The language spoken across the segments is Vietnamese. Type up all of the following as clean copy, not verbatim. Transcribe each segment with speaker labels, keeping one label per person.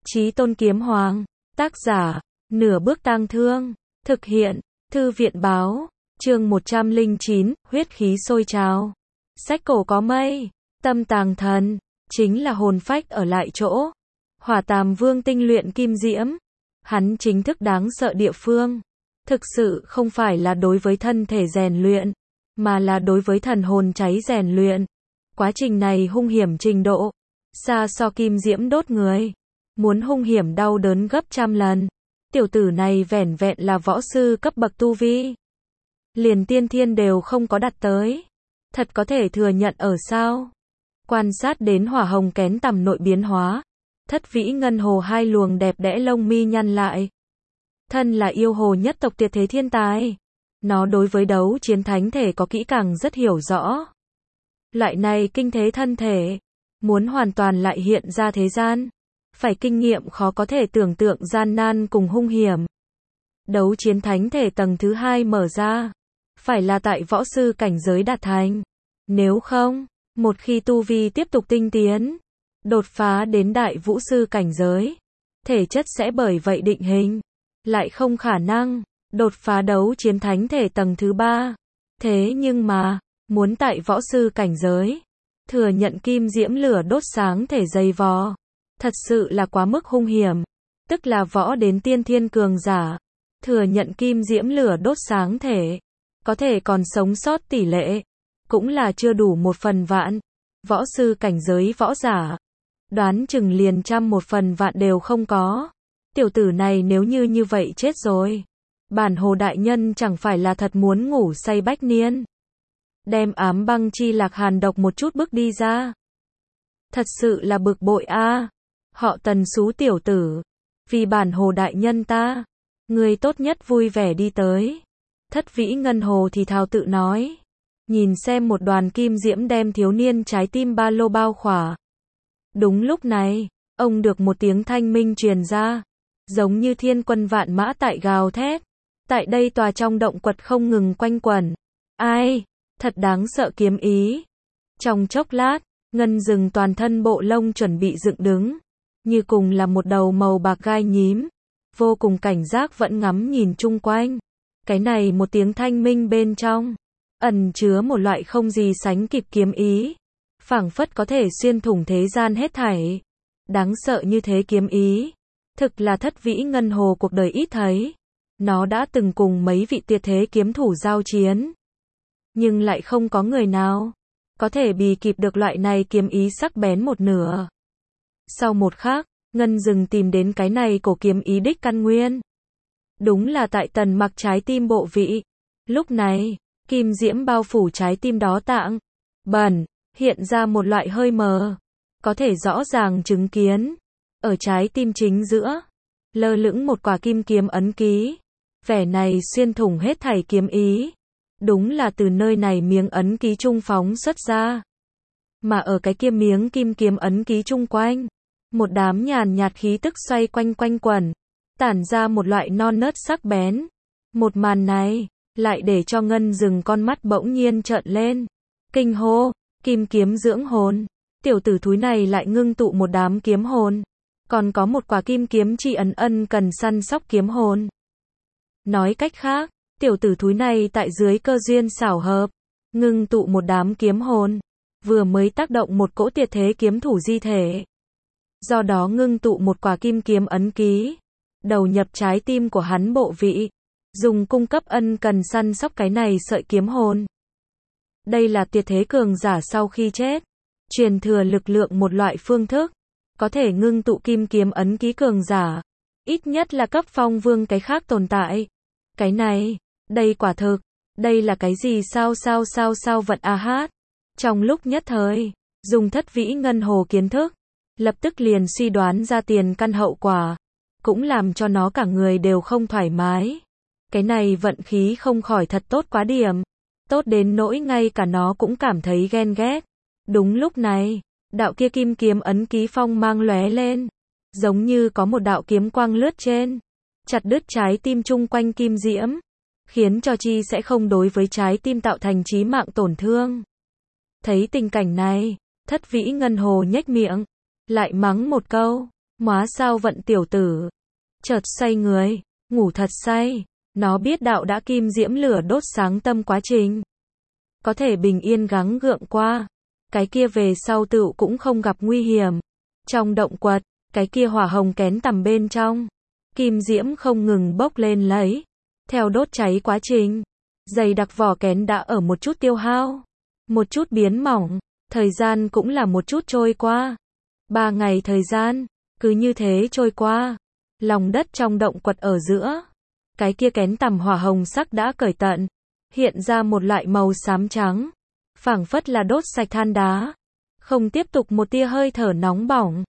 Speaker 1: Chí Tôn Kiếm Hoàng, tác giả, Nửa Bước Tang Thương, thực hiện, Thư viện Báo, chương 109, huyết khí sôi trào. Sách cổ có mây, tâm tàng thần, chính là hồn phách ở lại chỗ. Hỏa Tàm Vương tinh luyện kim diễm, hắn chính thức đáng sợ địa phương. Thực sự không phải là đối với thân thể rèn luyện, mà là đối với thần hồn cháy rèn luyện. Quá trình này hung hiểm trình độ, xa so kim diễm đốt người. Muốn hung hiểm đau đớn gấp trăm lần. Tiểu tử này vẻn vẹn là võ sư cấp bậc tu vi. Liền tiên thiên đều không có đặt tới. Thật có thể thừa nhận ở sao? Quan sát đến hỏa hồng kén tằm nội biến hóa. Thất vĩ ngân hồ hai luồng đẹp đẽ lông mi nhăn lại. Thân là yêu hồ nhất tộc tuyệt thế thiên tài. Nó đối với đấu chiến thánh thể có kỹ càng rất hiểu rõ. Loại này kinh thế thân thể, muốn hoàn toàn lại hiện ra thế gian, phải kinh nghiệm khó có thể tưởng tượng gian nan cùng hung hiểm. Đấu chiến thánh thể tầng thứ 2 mở ra, phải là tại võ sư cảnh giới đạt thành. Nếu không, một khi tu vi tiếp tục tinh tiến, đột phá đến đại vũ sư cảnh giới, thể chất sẽ bởi vậy định hình, lại không khả năng đột phá đấu chiến thánh thể tầng thứ 3. Thế nhưng mà, muốn tại võ sư cảnh giới, thừa nhận kim diễm lửa đốt sáng thể dày vò, thật sự là quá mức hung hiểm. Tức là võ đến tiên thiên cường giả, thừa nhận kim diễm lửa đốt sáng thể, có thể còn sống sót tỷ lệ, cũng là chưa đủ 1/1000. Võ sư cảnh giới võ giả, đoán chừng liền 1/1000000 đều không có. Tiểu tử này nếu như vậy chết rồi, bản hồ đại nhân chẳng phải là thật muốn ngủ say bách niên. Đem ám băng chi lạc hàn độc một chút bước đi ra. Thật sự là bực bội a. Họ Tần xú tiểu tử, vì bản hồ đại nhân ta, người tốt nhất vui vẻ đi tới. Thất vĩ ngân hồ thì thào tự nói, nhìn xem một đoàn kim diễm đem thiếu niên trái tim ba lô bao khỏa. Đúng lúc này, ông được một tiếng thanh minh truyền ra, giống như thiên quân vạn mã tại gào thét. Tại đây tòa trong động quật không ngừng quanh quẩn. Ai, thật đáng sợ kiếm ý. Trong chốc lát, ngân rừng toàn thân bộ lông chuẩn bị dựng đứng, như cùng là một đầu màu bạc gai nhím, vô cùng cảnh giác vẫn ngắm nhìn chung quanh. Cái này một tiếng thanh minh bên trong, ẩn chứa một loại không gì sánh kịp kiếm ý, phảng phất có thể xuyên thủng thế gian hết thảy. Đáng sợ như thế kiếm ý, thực là thất vĩ ngân hồ cuộc đời ít thấy. Nó đã từng cùng mấy vị tuyệt thế kiếm thủ giao chiến, nhưng lại không có người nào có thể bì kịp được loại này kiếm ý sắc bén một nửa. Sau một khắc, ngân rừng tìm đến cái này cổ kiếm ý đích căn nguyên. Đúng là tại Tần Mặc trái tim bộ vị. Lúc này, kim diễm bao phủ trái tim đó tạng bẩn, hiện ra một loại hơi mờ, có thể rõ ràng chứng kiến. Ở trái tim chính giữa, lơ lửng một quả kim kiếm ấn ký. Vẻ này xuyên thủng hết thảy kiếm ý. Đúng là từ nơi này miếng ấn ký trung phóng xuất ra. Mà ở cái kia miếng kim kiếm ấn ký chung quanh, một đám nhàn nhạt khí tức xoay quanh quanh quẩn, tản ra một loại non nớt sắc bén. Một màn này, lại để cho ngân rừng con mắt bỗng nhiên trợn lên. Kinh hô, kim kiếm dưỡng hồn. Tiểu tử thúi này lại ngưng tụ một đám kiếm hồn. Còn có một quả kim kiếm tri ân cần săn sóc kiếm hồn. Nói cách khác, tiểu tử thúi này tại dưới cơ duyên xảo hợp, ngưng tụ một đám kiếm hồn, vừa mới tác động một cỗ tuyệt thế kiếm thủ di thể. Do đó ngưng tụ một quả kim kiếm ấn ký, đầu nhập trái tim của hắn bộ vị, dùng cung cấp ân cần săn sóc cái này sợi kiếm hồn. Đây là tuyệt thế cường giả sau khi chết, truyền thừa lực lượng một loại phương thức, có thể ngưng tụ kim kiếm ấn ký cường giả, ít nhất là cấp phong vương cái khác tồn tại. Cái này, đây quả thực, đây là cái gì sao vận a hát. Trong lúc nhất thời, dùng thất vĩ ngân hồ kiến thức, lập tức liền suy đoán ra tiền căn hậu quả, cũng làm cho nó cả người đều không thoải mái. Cái này vận khí không khỏi thật tốt quá điểm, tốt đến nỗi ngay cả nó cũng cảm thấy ghen ghét. Đúng lúc này, đạo kia kim kiếm ấn ký phong mang lóe lên, giống như có một đạo kiếm quang lướt trên, chặt đứt trái tim chung quanh kim diễm, khiến cho chi sẽ không đối với trái tim tạo thành chí mạng tổn thương. Thấy tình cảnh này, thất vĩ ngân hồ nhếch miệng, lại mắng một câu, Móa sao vận tiểu tử. Chợt say người, ngủ thật say. Nó biết đạo đã kim diễm lửa đốt sáng tâm quá trình. Có thể bình yên gắng gượng qua. Cái kia về sau tựu cũng không gặp nguy hiểm. Trong động quật, cái kia hỏa hồng kén tầm bên trong. Kim diễm không ngừng bốc lên lấy. Theo đốt cháy quá trình. Dày đặc vỏ kén đã ở một chút tiêu hao. Một chút biến mỏng. Thời gian cũng là một chút trôi qua. 3 ngày thời gian. Cứ như thế trôi qua. Lòng đất trong động quật ở giữa. Cái kia kén tằm hỏa hồng sắc đã cởi tận. Hiện ra một loại màu xám trắng. Phảng phất là đốt sạch than đá. Không tiếp tục một tia hơi thở nóng bỏng.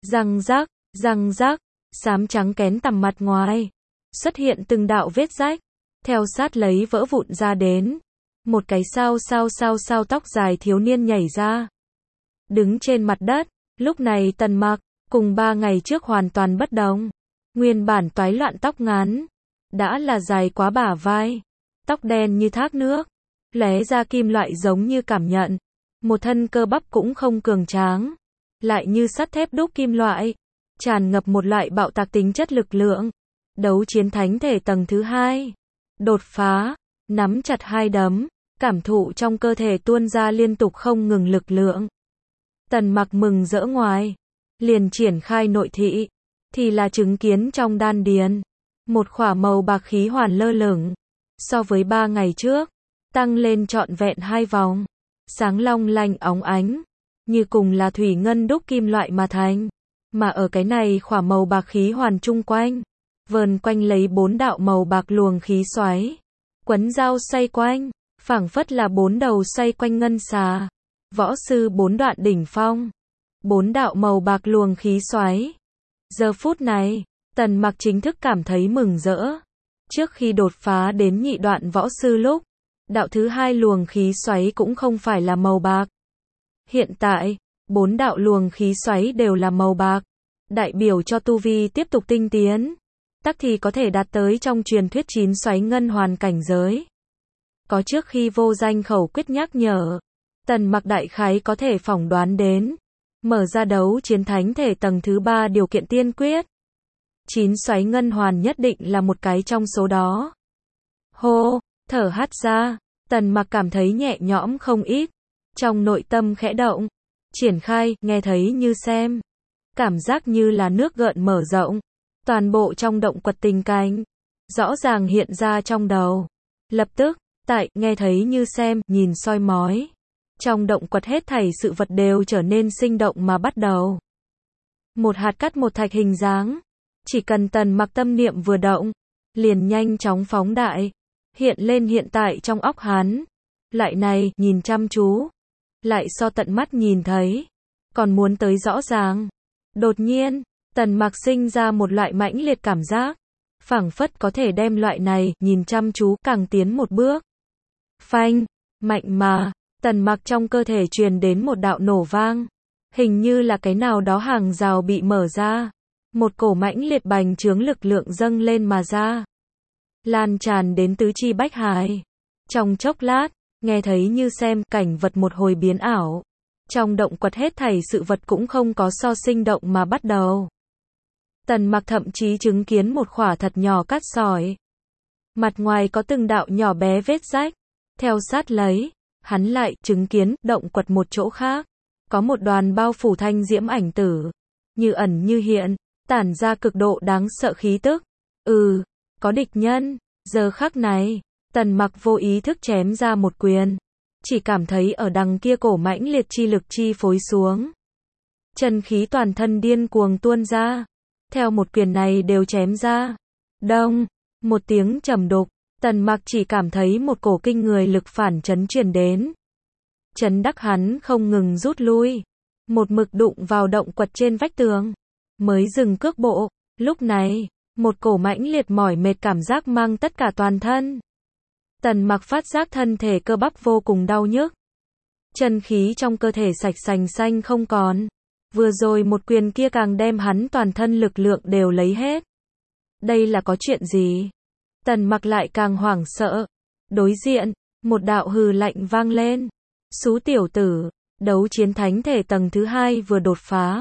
Speaker 1: Răng rác, xám trắng kén tằm mặt ngoài. Xuất hiện từng đạo vết rách. Theo sát lấy vỡ vụn ra đến. Một cái sao tóc dài thiếu niên nhảy ra. Đứng trên mặt đất. Lúc này Tần Mặc, cùng 3 ngày trước hoàn toàn bất đồng. Nguyên bản toái loạn tóc ngắn. Đã là dài quá bả vai. Tóc đen như thác nước. Lóe ra kim loại giống như cảm nhận. Một thân cơ bắp cũng không cường tráng. Lại như sắt thép đúc kim loại. Tràn ngập một loại bạo tạc tính chất lực lượng. Đấu chiến thánh thể tầng thứ 2. Đột phá. Nắm chặt hai đấm. Cảm thụ trong cơ thể tuôn ra liên tục không ngừng lực lượng. Tần Mặc mừng rỡ ngoài. Liền triển khai nội thị. Thì là chứng kiến trong đan điền. Một khỏa màu bạc khí hoàn lơ lửng. So với 3 ngày trước. Tăng lên trọn vẹn 2 vòng. Sáng long lanh óng ánh. Như cùng là thủy ngân đúc kim loại mà thành. Mà ở cái này khỏa màu bạc khí hoàn chung quanh. Vờn quanh lấy 4 đạo màu bạc luồng khí xoáy. Quấn dao xoay quanh. Phảng phất là 4 đầu xoay quanh ngân xà. Võ sư 4 đoạn đỉnh phong. 4 đạo màu bạc luồng khí xoáy. Giờ phút này, Tần Mặc chính thức cảm thấy mừng rỡ. Trước khi đột phá đến nhị đoạn võ sư lúc, đạo thứ 2 luồng khí xoáy cũng không phải là màu bạc. Hiện tại, 4 đạo luồng khí xoáy đều là màu bạc, đại biểu cho tu vi tiếp tục tinh tiến. Tắc thì có thể đạt tới trong truyền thuyết 9 xoáy ngân hoàn cảnh giới. Có trước khi vô danh khẩu quyết nhắc nhở, Tần Mặc đại khái có thể phỏng đoán đến. Mở ra đấu chiến thánh thể tầng thứ 3 điều kiện tiên quyết. 9 xoáy ngân hoàn nhất định là một cái trong số đó. Hô, thở hắt ra, Tần Mặc cảm thấy nhẹ nhõm không ít. Trong nội tâm khẽ động, triển khai, nghe thấy như xem. Cảm giác như là nước gợn mở rộng. Toàn bộ trong động quật tình cảnh, rõ ràng hiện ra trong đầu. Lập tức, tại, nghe thấy như xem, nhìn soi mói. Trong động quật hết thảy sự vật đều trở nên sinh động mà bắt đầu. Một hạt cát một thạch hình dáng. Chỉ cần Tần Mặc tâm niệm vừa động, liền nhanh chóng phóng đại. Hiện lên hiện tại trong óc hắn. Lại này, nhìn chăm chú. Lại so tận mắt nhìn thấy. Còn muốn tới rõ ràng. Đột nhiên, Tần Mặc sinh ra một loại mãnh liệt cảm giác. Phảng phất có thể đem loại này, nhìn chăm chú, càng tiến một bước. Phanh, mạnh mà, Tần Mặc trong cơ thể truyền đến một đạo nổ vang. Hình như là cái nào đó hàng rào bị mở ra. Một cổ mãnh liệt bành trướng lực lượng dâng lên mà ra. Lan tràn đến tứ chi bách hải. Trong chốc lát, nghe thấy như xem cảnh vật một hồi biến ảo. Trong động quật hết thảy sự vật cũng không có so sinh động mà bắt đầu. Tần Mặc thậm chí chứng kiến một khỏa thật nhỏ cát sỏi. Mặt ngoài có từng đạo nhỏ bé vết rách. Theo sát lấy, hắn lại chứng kiến động quật một chỗ khác. Có một đoàn bao phủ thanh diễm ảnh tử. Như ẩn như hiện, tản ra cực độ đáng sợ khí tức. Có địch nhân. Giờ khắc này, Tần Mặc vô ý thức chém ra một quyền. Chỉ cảm thấy ở đằng kia cổ mãnh liệt chi lực chi phối xuống. Chân khí toàn thân điên cuồng tuôn ra. Theo một quyền này đều chém ra. Đông, một tiếng trầm đục, Tần Mặc chỉ cảm thấy một cổ kinh người lực phản chấn truyền đến. Chấn đắc hắn không ngừng rút lui. Một mực đụng vào động quật trên vách tường. Mới dừng cước bộ. Lúc này, một cổ mãnh liệt mỏi mệt cảm giác mang tất cả toàn thân. Tần Mặc phát giác thân thể cơ bắp vô cùng đau nhức. Chân khí trong cơ thể sạch sành xanh không còn. Vừa rồi một quyền kia càng đem hắn toàn thân lực lượng đều lấy hết. Đây là có chuyện gì? Tần Mặc lại càng hoảng sợ. Đối diện, một đạo hừ lạnh vang lên. Xú tiểu tử, đấu chiến thánh thể tầng thứ 2 vừa đột phá.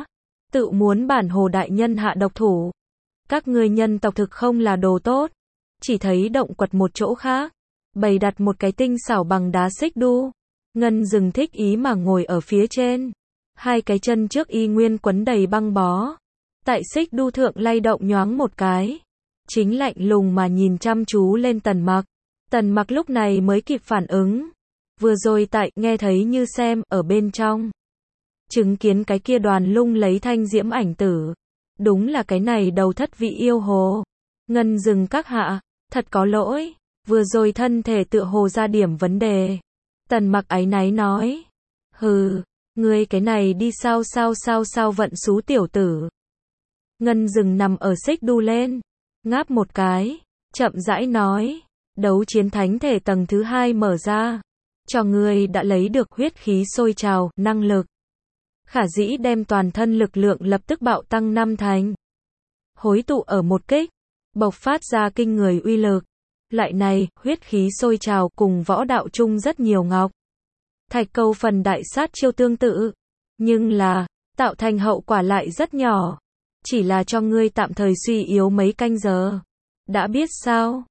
Speaker 1: tự muốn bản Hồ đại nhân hạ độc thủ. Các ngươi nhân tộc thực không là đồ tốt. Chỉ thấy động quật một chỗ khác, bày đặt một cái tinh xảo bằng đá xích đu. Ngân Dừng thích ý mà ngồi ở phía trên. Hai cái chân trước y nguyên quấn đầy băng bó. Tại xích đu thượng lay động nhoáng một cái. Chính lạnh lùng mà nhìn chăm chú lên Tần Mặc. Tần Mặc lúc này mới kịp phản ứng. Vừa rồi tại nghe thấy như xem ở bên trong. Chứng kiến cái kia đoàn lung lấy thanh diễm ảnh tử. Đúng là cái này đầu thất vị yêu hồ. Ngân Dừng các hạ, thật có lỗi. Vừa rồi thân thể tựa hồ ra điểm vấn đề. Tần Mặc áy náy nói. Hừ, ngươi cái này đi sao vận xú tiểu tử. Ngân Dừng nằm ở xích đu lên. Ngáp một cái. Chậm rãi nói. Đấu chiến thánh thể tầng thứ 2 mở ra. Cho ngươi đã lấy được huyết khí sôi trào, năng lực. Khả dĩ đem toàn thân lực lượng lập tức bạo tăng 5 thành. Hối tụ ở một kích. Bộc phát ra kinh người uy lực. Lại này, huyết khí sôi trào cùng võ đạo chung rất nhiều ngọc. Thạch câu phần đại sát chiêu tương tự. Nhưng là, tạo thành hậu quả lại rất nhỏ. Chỉ là cho ngươi tạm thời suy yếu mấy canh giờ. Đã biết sao?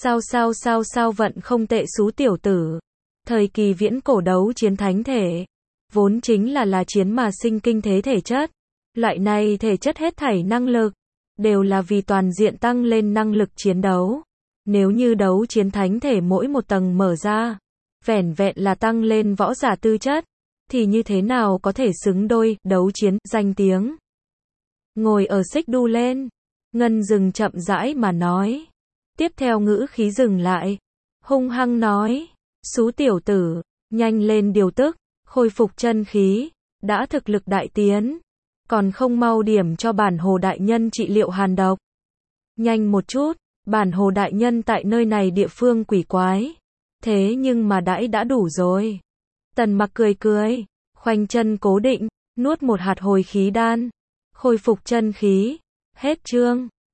Speaker 1: Sao vận không tệ xú tiểu tử. Thời kỳ viễn cổ đấu chiến thánh thể. Vốn chính là chiến mà sinh kinh thế thể chất. Loại này thể chất hết thảy năng lực. Đều là vì toàn diện tăng lên năng lực chiến đấu. Nếu như đấu chiến thánh thể mỗi một tầng mở ra. Vẻn vẹn là tăng lên võ giả tư chất. Thì như thế nào có thể xứng đôi đấu chiến danh tiếng. Ngồi ở xích đu lên. Ngân Dừng chậm rãi mà nói. Tiếp theo ngữ khí dừng lại. Hung hăng nói. Xú tiểu tử. Nhanh lên điều tức. Khôi phục chân khí. Đã thực lực đại tiến. Còn không mau điểm cho bản Hồ đại nhân trị liệu hàn độc. Nhanh một chút. Bản Hồ đại nhân tại nơi này địa phương quỷ quái. Thế nhưng mà đã đủ rồi. Tần Mặc cười cười. Khoanh chân cố định. Nuốt một hạt hồi khí đan. Khôi phục chân khí. Hết chương.